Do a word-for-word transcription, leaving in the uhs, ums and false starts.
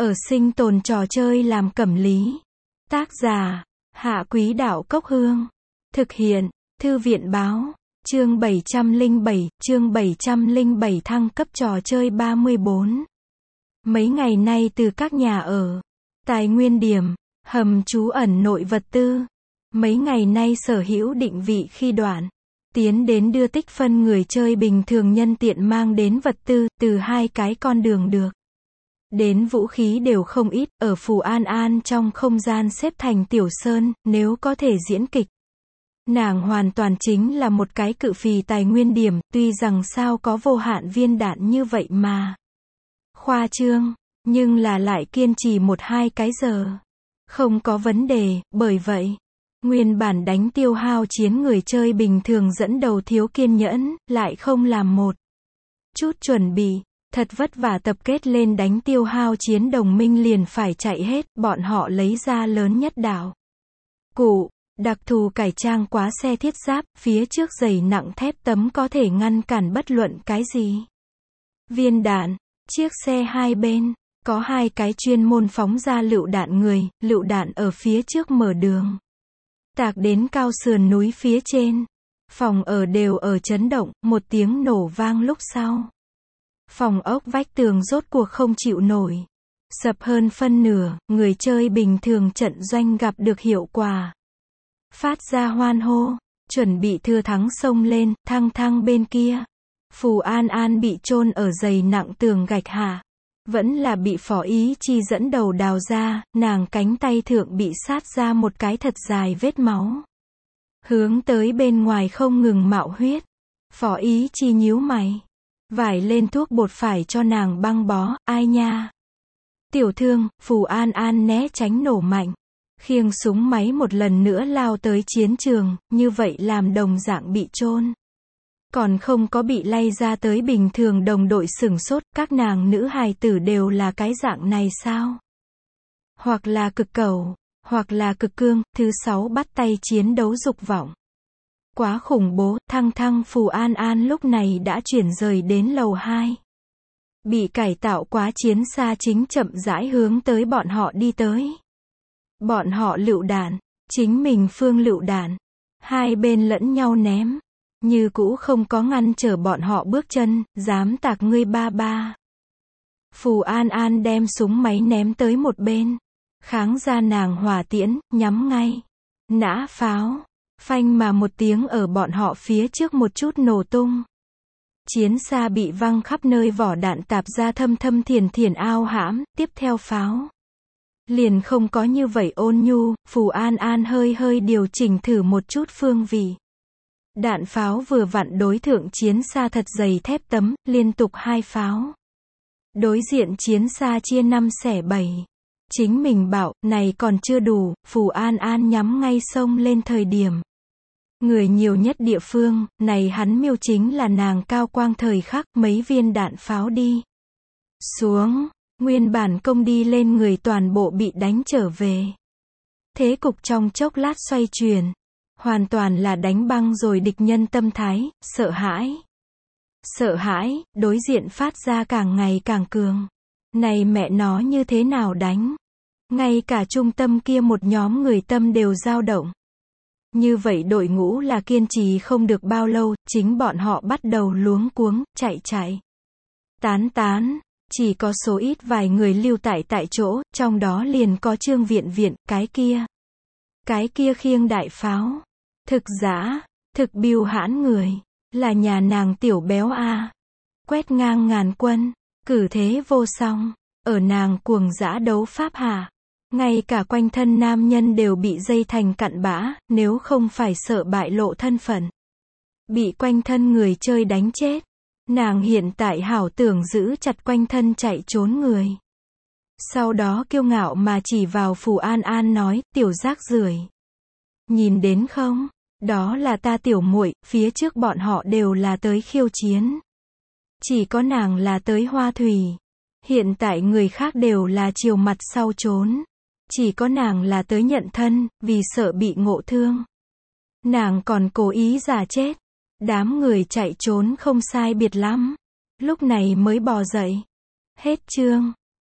ở sinh tồn trò chơi làm cẩm lý. Tác giả, Hạ Quý Đạo Cốc Hương. Thực hiện, Thư viện Báo. Chương bảy trăm lẻ bảy, chương bảy trăm lẻ bảy thăng cấp trò chơi ba mươi bốn. Mấy ngày nay từ các nhà ở, tài nguyên điểm, hầm trú ẩn nội vật tư. Mấy ngày nay sở hữu định vị khi đoạn. Tiến đến đưa tích phân người chơi bình thường nhân tiện mang đến vật tư, từ hai cái con đường được. Đến vũ khí đều không ít, ở Phù An An trong không gian xếp thành tiểu sơn, nếu có thể diễn kịch. Nàng hoàn toàn chính là một cái cự phì tài nguyên điểm, tuy rằng sao có vô hạn viên đạn như vậy mà. Khoa trương, nhưng là lại kiên trì một hai cái giờ. Không có vấn đề, bởi vậy. Nguyên bản đánh tiêu hao chiến người chơi bình thường dẫn đầu thiếu kiên nhẫn, lại không làm một chút chuẩn bị, thật vất vả tập kết lên đánh tiêu hao chiến đồng minh liền phải chạy hết, bọn họ lấy ra lớn nhất đạo cụ, đặc thù cải trang quá xe thiết giáp, phía trước dày nặng thép tấm có thể ngăn cản bất luận cái gì. Viên đạn, chiếc xe hai bên, có hai cái chuyên môn phóng ra lựu đạn người, lựu đạn ở phía trước mở đường. Tạc đến cao sườn núi phía trên. Phòng ở đều ở chấn động, một tiếng nổ vang lúc sau. Phòng ốc vách tường rốt cuộc không chịu nổi. Sập hơn phân nửa, người chơi bình thường trận doanh gặp được hiệu quả. Phát ra hoan hô, chuẩn bị thừa thắng xông lên, thăng thăng bên kia. Phù An An bị chôn ở dày nặng tường gạch hạ. Vẫn là bị Phó Ý Chi dẫn đầu đào ra, nàng cánh tay thượng bị sát ra một cái thật dài vết máu. Hướng tới bên ngoài không ngừng mạo huyết. Phó Ý Chi nhíu mày. Vải lên thuốc bột phải cho nàng băng bó, ai nha. Tiểu thương, Phù An An né tránh nổ mạnh. Khiêng súng máy một lần nữa lao tới chiến trường, như vậy làm đồng dạng bị chôn. Còn không có bị lay ra tới bình thường đồng đội sửng sốt, các nàng nữ hài tử đều là cái dạng này sao? Hoặc là cực cầu, hoặc là cực cương, thứ sáu bắt tay chiến đấu dục vọng. Quá khủng bố, thăng thăng Phù An An lúc này đã chuyển rời đến lầu hai. Bị cải tạo quá chiến xa chính chậm rãi hướng tới bọn họ đi tới. Bọn họ lựu đạn, chính mình phương lựu đạn, hai bên lẫn nhau ném. Như cũ không có ngăn trở bọn họ bước chân, dám tạc ngươi ba ba. Phù An An đem súng máy ném tới một bên. Kháng ra nàng hỏa tiễn, nhắm ngay. Nã pháo. Phanh mà một tiếng ở bọn họ phía trước một chút nổ tung. Chiến xa bị văng khắp nơi vỏ đạn tạp ra thâm thâm thiền thiền ao hãm, tiếp theo pháo. Liền không có như vậy ôn nhu, Phù An An hơi hơi điều chỉnh thử một chút phương vị. Đạn pháo vừa vặn đối thượng chiến xa thật dày thép tấm, liên tục hai pháo. Đối diện chiến xa chia năm xẻ bảy. Chính mình bảo, này còn chưa đủ, Phù An An nhắm ngay sông lên thời điểm. Người nhiều nhất địa phương, này hắn miêu chính là nàng cao quang thời khắc, mấy viên đạn pháo đi xuống, nguyên bản công đi lên người toàn bộ bị đánh trở về. Thế cục trong chốc lát xoay chuyển. Hoàn toàn là đánh băng rồi địch nhân tâm thái, sợ hãi. Sợ hãi, đối diện phát ra càng ngày càng cường. Này mẹ nó như thế nào đánh? Ngay cả trung tâm kia một nhóm người tâm đều dao động. Như vậy đội ngũ là kiên trì không được bao lâu, chính bọn họ bắt đầu luống cuống, chạy chạy. Tán tán, chỉ có số ít vài người lưu tại tại chỗ, trong đó liền có Trương Viện Viện, cái kia. Cái kia khiêng đại pháo. Thực giã, thực biêu hãn người, là nhà nàng tiểu béo a. Quét ngang ngàn quân, cử thế vô song, ở nàng cuồng dã đấu pháp hạ. Ngay cả quanh thân nam nhân đều bị dây thành cặn bã, nếu không phải sợ bại lộ thân phận. Bị quanh thân người chơi đánh chết. Nàng hiện tại hảo tưởng giữ chặt quanh thân chạy trốn người. Sau đó kiêu ngạo mà chỉ vào Phù An An nói, tiểu rác rưởi. Nhìn đến không? Đó là ta tiểu muội, phía trước bọn họ đều là tới khiêu chiến. Chỉ có nàng là tới hoa thủy. Hiện tại người khác đều là chiều mặt sau trốn. Chỉ có nàng là tới nhận thân, vì sợ bị ngộ thương. Nàng còn cố ý giả chết. Đám người chạy trốn không sai biệt lắm. Lúc này mới bò dậy. Hết chương.